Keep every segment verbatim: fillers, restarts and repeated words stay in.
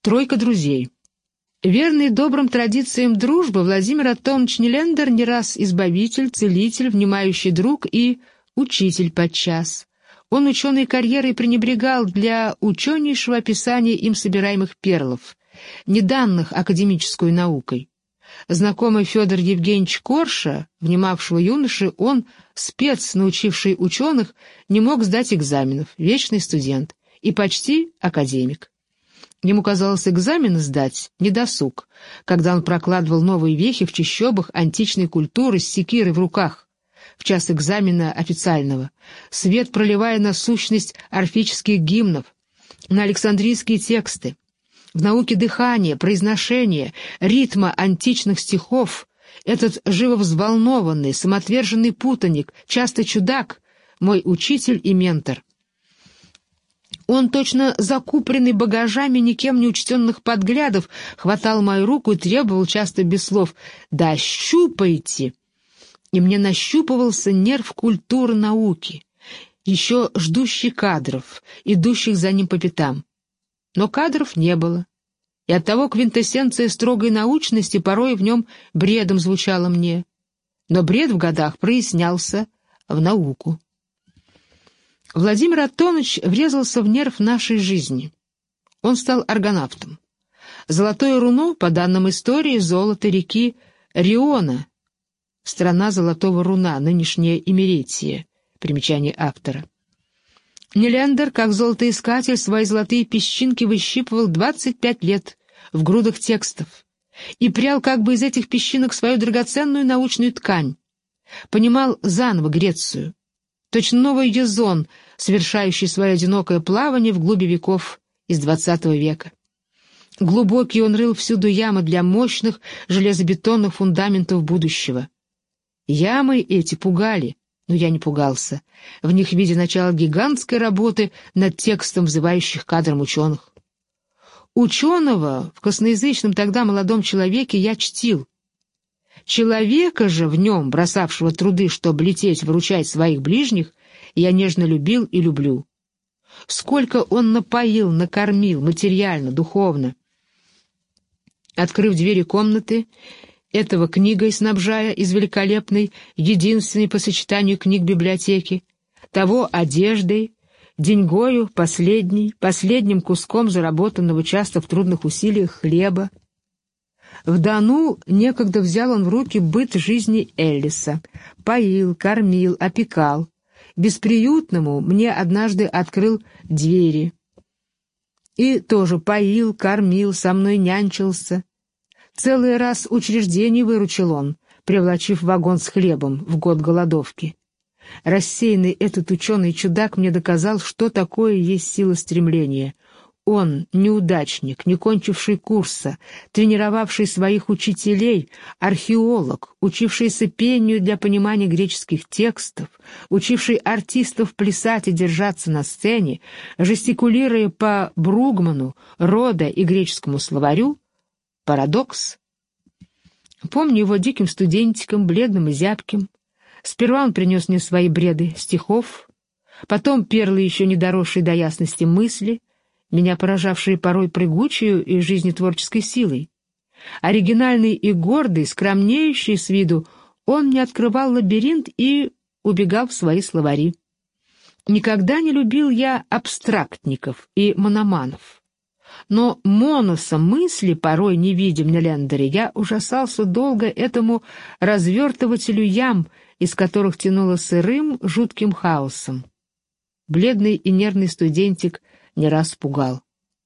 Тройка друзей. Верный добрым традициям дружбы, Владимир Антонович Нелендер не раз избавитель, целитель, внимающий друг и учитель подчас. Он ученой карьерой пренебрегал для ученейшего описания им собираемых перлов, не данных академической наукой. Знакомый Федор Евгеньевич Корша, внимавшего юноши, он, спец, научивший ученых, не мог сдать экзаменов, вечный студент и почти академик. Ему казалось, экзамены сдать недосуг, когда он прокладывал новые вехи в чащобах античной культуры с секирой в руках, в час экзамена официального, свет проливая на сущность орфических гимнов, на александрийские тексты. В науке дыхания, произношения, ритма античных стихов этот живо взволнованный, самоотверженный путаник, часто чудак, мой учитель и ментор. Он, точно закупоренный багажами никем не учтенных подглядов, хватал мою руку и требовал часто без слов «Да щупайте!» И мне нащупывался нерв культуры науки, еще ждущий кадров, идущих за ним по пятам. Но кадров не было, и оттого квинтэссенция строгой научности порой в нем бредом звучала мне. Но бред в годах прояснялся в науку. Владимир Антонович врезался в нерв нашей жизни. Он стал аргонавтом. Золотое руно, по данным истории, золото реки Риона, страна золотого руна, нынешняя Имеретия, примечание автора. Нелендер, как золотоискатель, свои золотые песчинки выщипывал двадцать пять лет в грудах текстов и прял как бы из этих песчинок свою драгоценную научную ткань, понимал заново Грецию, точно новый Язон, совершающий свое одинокое плавание в глуби веков из двадцатого века. Глубокий он рыл всюду ямы для мощных железобетонных фундаментов будущего. Ямы эти пугали, но я не пугался. В них видя начало гигантской работы над текстом взывающих кадрам ученых. Ученого в косноязычном тогда молодом человеке я чтил. Человека же в нем, бросавшего труды, чтобы лететь выручать своих ближних, я нежно любил и люблю. Сколько он напоил, накормил, материально, духовно. Открыв двери комнаты, этого книгой снабжая из великолепной, единственной по сочетанию книг библиотеки, того одеждой, деньгою последней, последним куском заработанного часто в трудных усилиях хлеба. В Дону некогда взял он в руки быт жизни Эллиса, поил, кормил, опекал. Бесприютному мне однажды открыл двери. И тоже поил, кормил, со мной нянчился. Целый раз учреждений выручил он, привлачив вагон с хлебом в год голодовки. Рассеянный этот ученый-чудак мне доказал, что такое есть сила стремления. Он, неудачник, не кончивший курса, тренировавший своих учителей, археолог, учившийся пению для понимания греческих текстов, учивший артистов плясать и держаться на сцене, жестикулируя по Бругману, Рода и греческому словарю, парадокс. Помню его диким студентиком, бледным и зябким. Сперва он принес мне свои бреды стихов, потом перлы еще не доросшие до ясности мысли, меня поражавшие порой прыгучую и жизнетворческой силой. Оригинальный и гордый, скромнеющий с виду, он мне открывал лабиринт и убегал в свои словари. Никогда не любил я абстрактников и мономанов. Но моносом мысли, порой не видя в Нелендере, я ужасался долго этому развертывателю ям, из которых тянуло сырым, жутким хаосом. Бледный и нервный студентик не раз пугал.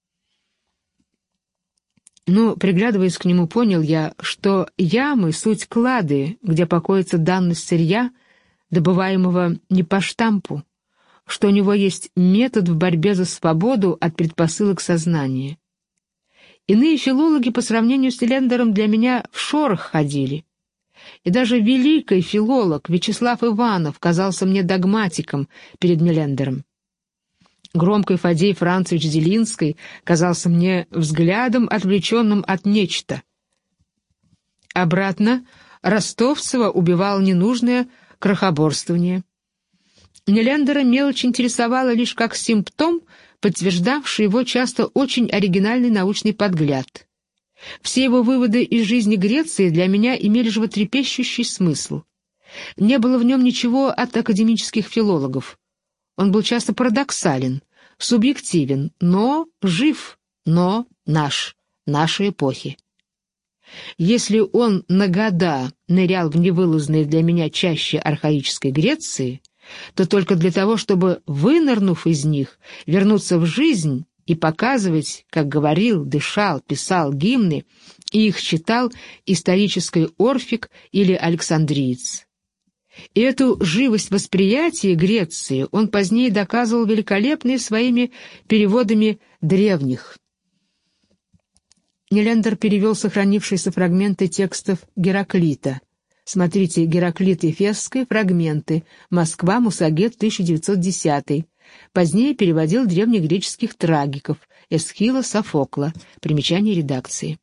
Но, приглядываясь к нему, понял я, что ямы — суть клады, где покоится данность сырья, добываемого не по штампу, что у него есть метод в борьбе за свободу от предпосылок сознания. Иные филологи по сравнению с Нелендером для меня в шорох ходили, и даже великий филолог Вячеслав Иванов казался мне догматиком перед Нелендером. Громкий Фадей Францевич Зелинский казался мне взглядом, отвлеченным от нечто. Обратно, Ростовцева убивал ненужное крохоборствование. Нелендера мелочь интересовала лишь как симптом подтверждавший его часто очень оригинальный научный подгляд. Все его выводы из жизни Греции для меня имели животрепещущий смысл. Не было в нем ничего от академических филологов. Он был часто парадоксален, субъективен, но жив, но наш, нашей эпохи. Если он на года нырял в невылазные для меня чаще архаической Греции, то только для того, чтобы, вынырнув из них, вернуться в жизнь и показывать, как говорил, дышал, писал гимны, и их читал исторический Орфик или Александриец. И эту живость восприятия Греции он позднее доказывал великолепной своими переводами древних. Нелендер перевел сохранившиеся фрагменты текстов Гераклита. Смотрите «Гераклит Эфесский. Фрагменты. Москва. Мусагет. тысяча девятьсот десятый». Позднее переводил древнегреческих трагиков Эсхила, Софокла. Примечание редакции.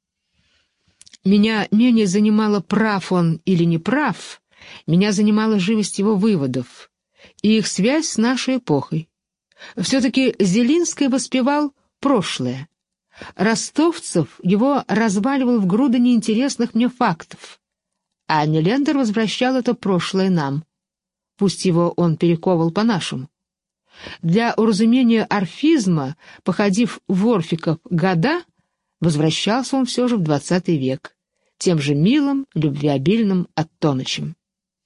Меня менее занимало, прав он или не прав, меня занимала живость его выводов и их связь с нашей эпохой. Все-таки Зелинский воспевал прошлое. Ростовцев его разваливал в груды неинтересных мне фактов, а Нелендер возвращал это прошлое нам. Пусть его он перековывал по-нашему. Для уразумения орфизма, походив в Орфиков года, возвращался он все же в двадцатый век, тем же милым, любвеобильным Оттонычем.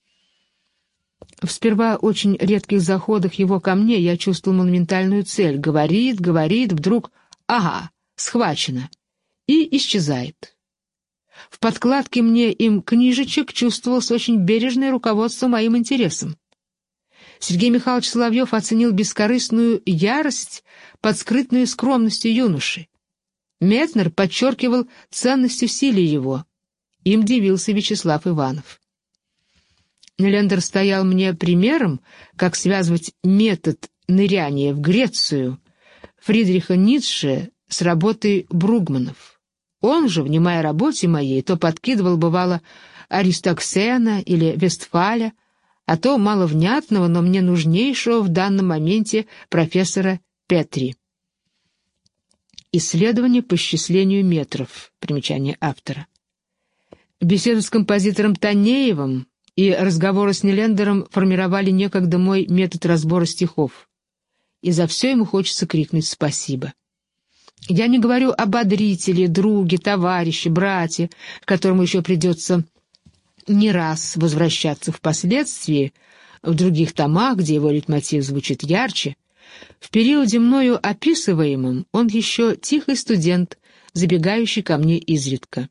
В сперва очень редких заходах его ко мне я чувствовал монументальную цель. Говорит, говорит, вдруг «ага, схвачено» и исчезает. В подкладке мне им книжечек чувствовалось очень бережное руководство моим интересам. Сергей Михайлович Соловьев оценил бескорыстную ярость под скрытной скромностью юноши. Метнер подчеркивал ценность усилий его. Им дивился Вячеслав Иванов. Нелендер стоял мне примером, как связывать метод ныряния в Грецию Фридриха Ницше с работой Бругманов. Он же, внимая работе моей, то подкидывал, бывало, Аристоксена или Вестфаля, а то маловнятного, но мне нужнейшего в данном моменте профессора Петри. Исследование по счислению метров. Примечание автора. Беседу с композитором Танеевым и разговоры с Нелендером формировали некогда мой метод разбора стихов. И за все ему хочется крикнуть спасибо. Я не говорю об бодрителе, друге, товарище, брате, к которому еще придется не раз возвращаться впоследствии, в других томах, где его лейтмотив звучит ярче. В периоде мною описываемом он еще тихий студент, забегающий ко мне изредка.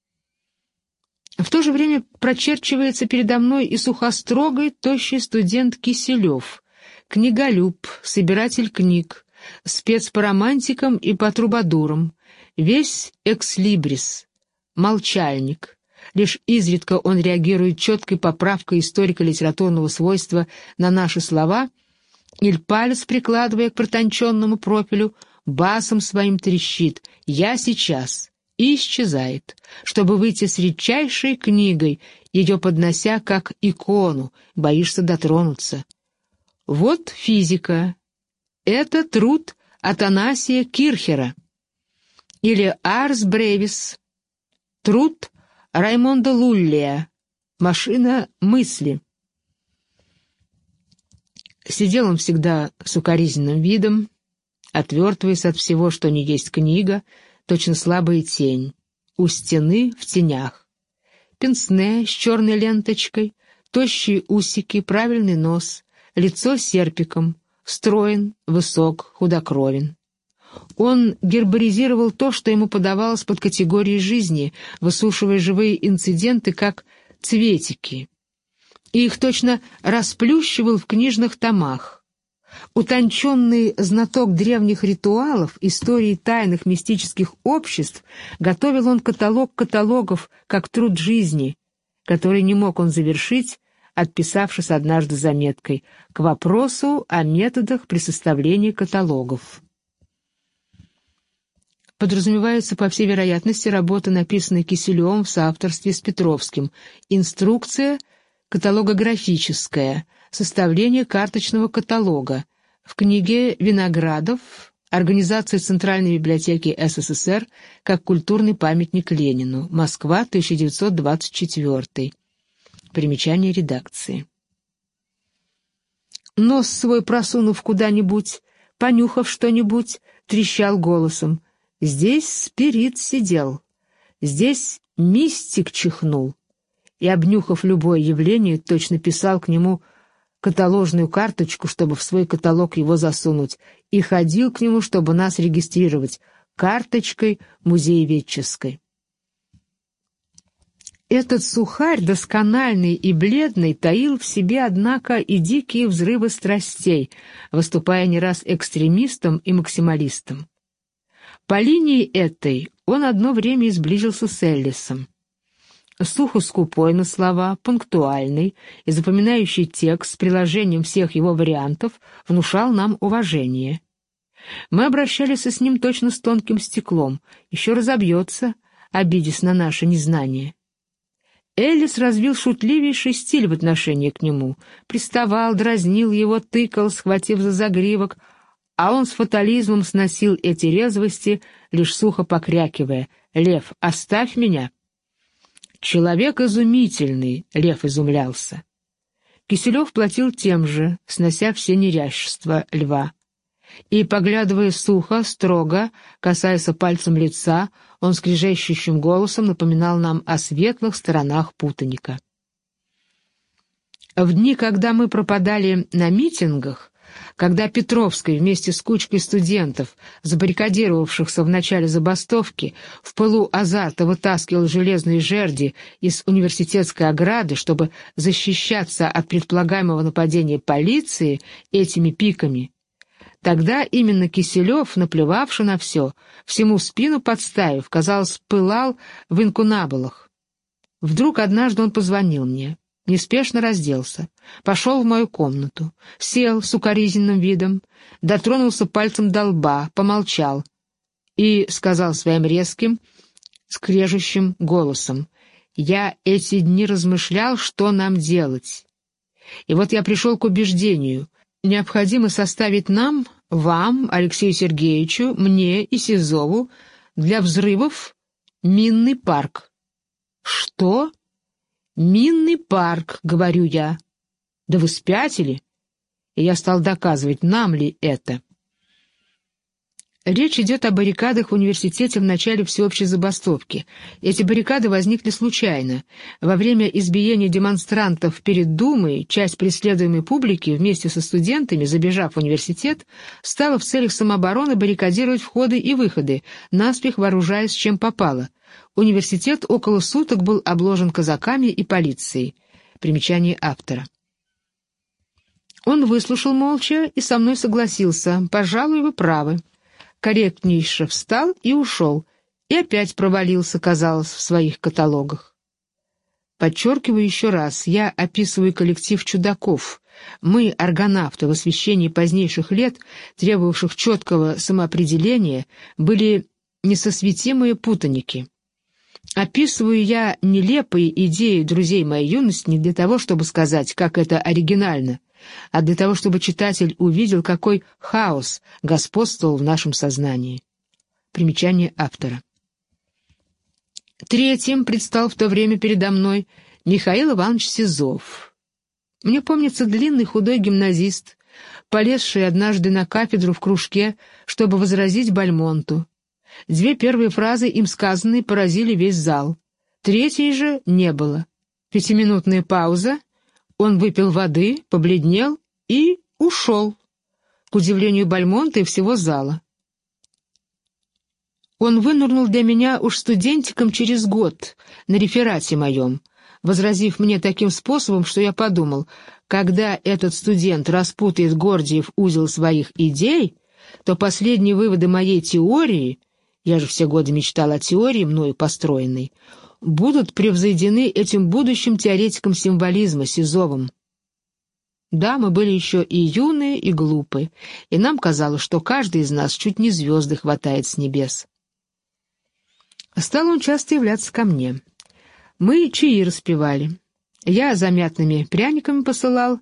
В то же время прочерчивается передо мной и сухострогой, тощий студент Киселев, книголюб, собиратель книг, спец по романтикам и по трубадурам, весь экслибрис, молчальник. Лишь изредка он реагирует четкой поправкой историко-литературного свойства на наши слова, или палец, прикладывая к протонченному профилю, басом своим трещит «Я сейчас» и исчезает, чтобы выйти с редчайшей книгой, ее поднося как икону, боишься дотронуться. Вот физика. Это труд Атанасия Кирхера. Или Арс Бревис. Труд Раймонда Луллия. Машина мысли. Сидел он всегда с укоризненным видом, отвертываясь от всего, что не есть книга, точно слабая тень, у стены в тенях. Пенсне с черной ленточкой, тощие усики, правильный нос, лицо серпиком, строен, высок, худокровен. Он гербаризировал то, что ему подавалось под категории жизни, высушивая живые инциденты, как цветики, и их точно расплющивал в книжных томах. Утонченный знаток древних ритуалов, истории тайных мистических обществ, готовил он каталог каталогов, как труд жизни, который не мог он завершить, отписавшись однажды заметкой «К вопросу о методах при составлении каталогов». Подразумевается, по всей вероятности, работа, написанная Киселевым в соавторстве с Петровским, инструкция каталогографическая, составление карточного каталога, В книге Виноградов «Организация Центральной библиотеки СССР как культурный памятник Ленину. Москва, тысяча девятьсот двадцать четвёртый». Примечание редакции. Нос свой просунув куда-нибудь, понюхав что-нибудь, трещал голосом: «Здесь спирит сидел, здесь мистик чихнул». И, обнюхав любое явление, точно писал к нему каталожную карточку, чтобы в свой каталог его засунуть, и ходил к нему, чтобы нас регистрировать карточкой музееведческой. Этот сухарь, доскональный и бледный, таил в себе, однако, и дикие взрывы страстей, выступая не раз экстремистом и максималистом. По линии этой он одно время и сблизился с Эллисом. Сухо скупой на слова, пунктуальный и запоминающий текст с приложением всех его вариантов внушал нам уважение. Мы обращались с ним точно с тонким стеклом, еще разобьется, обидясь на наше незнание. Эллис развил шутливейший стиль в отношении к нему, приставал, дразнил его, тыкал, схватив за загривок, а он с фатализмом сносил эти резвости, лишь сухо покрякивая: «Лев, оставь меня!» «Человек изумительный!» — Лев изумлялся. Киселев платил тем же, снося все неряшества Льва. И, поглядывая сухо, строго, касаясь пальцем лица, он скрежещущим голосом напоминал нам о светлых сторонах путаника. В дни, когда мы пропадали на митингах, когда Петровский вместе с кучкой студентов, забаррикадировавшихся в начале забастовки, в пылу азарта вытаскивал железные жерди из университетской ограды, чтобы защищаться от предполагаемого нападения полиции этими пиками, тогда именно Киселев, наплевавший на все, всему спину подставив, казалось, пылал в инкунабулах. Вдруг однажды он позвонил мне, неспешно разделся, пошел в мою комнату, сел с укоризненным видом, дотронулся пальцем до лба, помолчал и сказал своим резким, скрежущим голосом: «Я эти дни размышлял, что нам делать. И вот я пришел к убеждению: необходимо составить нам, вам, Алексею Сергеевичу, мне и Сизову для взрывов минный парк». «Что? Минный парк», — говорю я. «Да вы спятили?» И я стал доказывать, нам ли это. Речь идет о баррикадах в университете в начале всеобщей забастовки. Эти баррикады возникли случайно. Во время избиения демонстрантов перед Думой часть преследуемой публики вместе со студентами, забежав в университет, стала в целях самообороны баррикадировать входы и выходы, наспех вооружаясь чем попало. Университет около суток был обложен казаками и полицией. Примечание автора. Он выслушал молча и со мной согласился. «Пожалуй, вы правы». Корректнейше встал и ушел, и опять провалился, казалось, в своих каталогах. Подчеркиваю еще раз, я описываю коллектив чудаков. Мы, аргонавты, в освещении позднейших лет, требовавших четкого самоопределения, были несосветимые путаники. Описываю я нелепые идеи друзей моей юности не для того, чтобы сказать, как это оригинально, а для того, чтобы читатель увидел, какой хаос господствовал в нашем сознании. Примечание автора. Третьим предстал в то время передо мной Михаил Иванович Сизов. Мне помнится длинный худой гимназист, полезший однажды на кафедру в кружке, чтобы возразить Бальмонту. Две первые фразы, им сказанные, поразили весь зал. Третьей же не было. Пятиминутная пауза. Он выпил воды, побледнел и ушел, к удивлению Бальмонта и всего зала. Он вынырнул для меня уж студентиком через год на реферате моем, возразив мне таким способом, что я подумал, когда этот студент распутает Гордиев узел своих идей, то последние выводы моей теории, я же все годы мечтал о теории, мною построенной, будут превзойдены этим будущим теоретиком символизма Сизовым. Да, мы были еще и юные, и глупые, и нам казалось, что каждый из нас чуть не звезды хватает с небес. Стал он часто являться ко мне. Мы чаи распевали. Я за мятными пряниками посылал,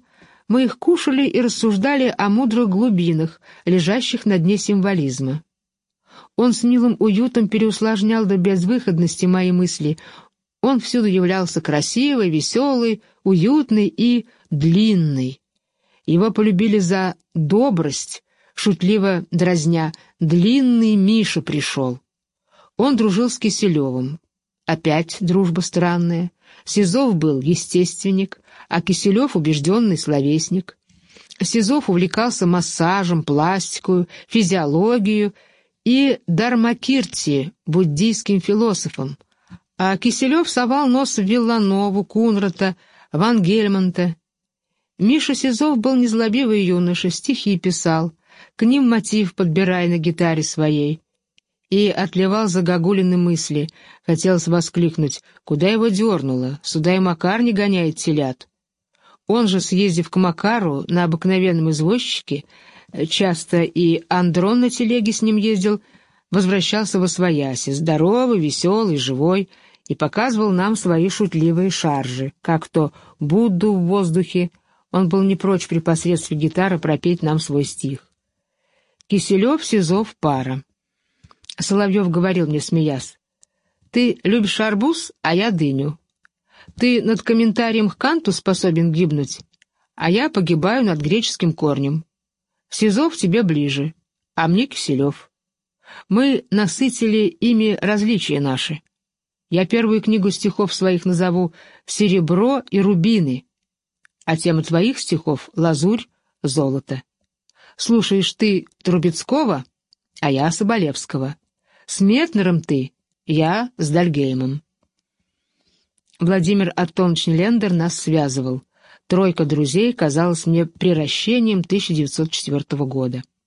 Мы их кушали и рассуждали о мудрых глубинах, лежащих на дне символизма. Он с милым уютом переусложнял до безвыходности мои мысли. Он всюду являлся красивый, веселый, уютный и длинный. Его полюбили за добрость, шутливо дразня: «Длинный Миша пришел». Он дружил с Киселевым. Опять дружба странная. Сизов был естественник, а Киселев — убежденный словесник. Сизов увлекался массажем, пластикой, физиологией и Дharmakirti, буддийским философом, а Киселев совал нос в Вилланову, Кунрата, Ван Гельмонта. Миша Сизов был незлобивый юноша, стихи писал, к ним мотив подбирая на гитаре своей, и отливал загогулины мысли. Хотелось воскликнуть: куда его дернуло, сюда и Макар не гоняет телят. Он же, съездив к Макару на обыкновенном извозчике, часто и Андрон на телеге с ним ездил, возвращался восвояси, здоровый, веселый, живой, и показывал нам свои шутливые шаржи, как то Будду в воздухе. Он был не прочь при посредстве гитары пропеть нам свой стих. Киселев, Сизов — пара. Соловьев говорил мне, смеясь: «Ты любишь арбуз, а я дыню. Ты над комментарием к Канту способен гибнуть, а я погибаю над греческим корнем. Сизов тебе ближе, а мне Киселев. Мы насытили ими различия наши. Я первую книгу стихов своих назову «Серебро и рубины», а тема твоих стихов — лазурь, золото. Слушаешь ты Трубецкого, а я Соболевского. С Метнером ты, я с Дальгеймом». Владимир Аттонович Нилендер нас связывал. «Тройка друзей» казалась мне приращением тысяча девятьсот четвёртого года.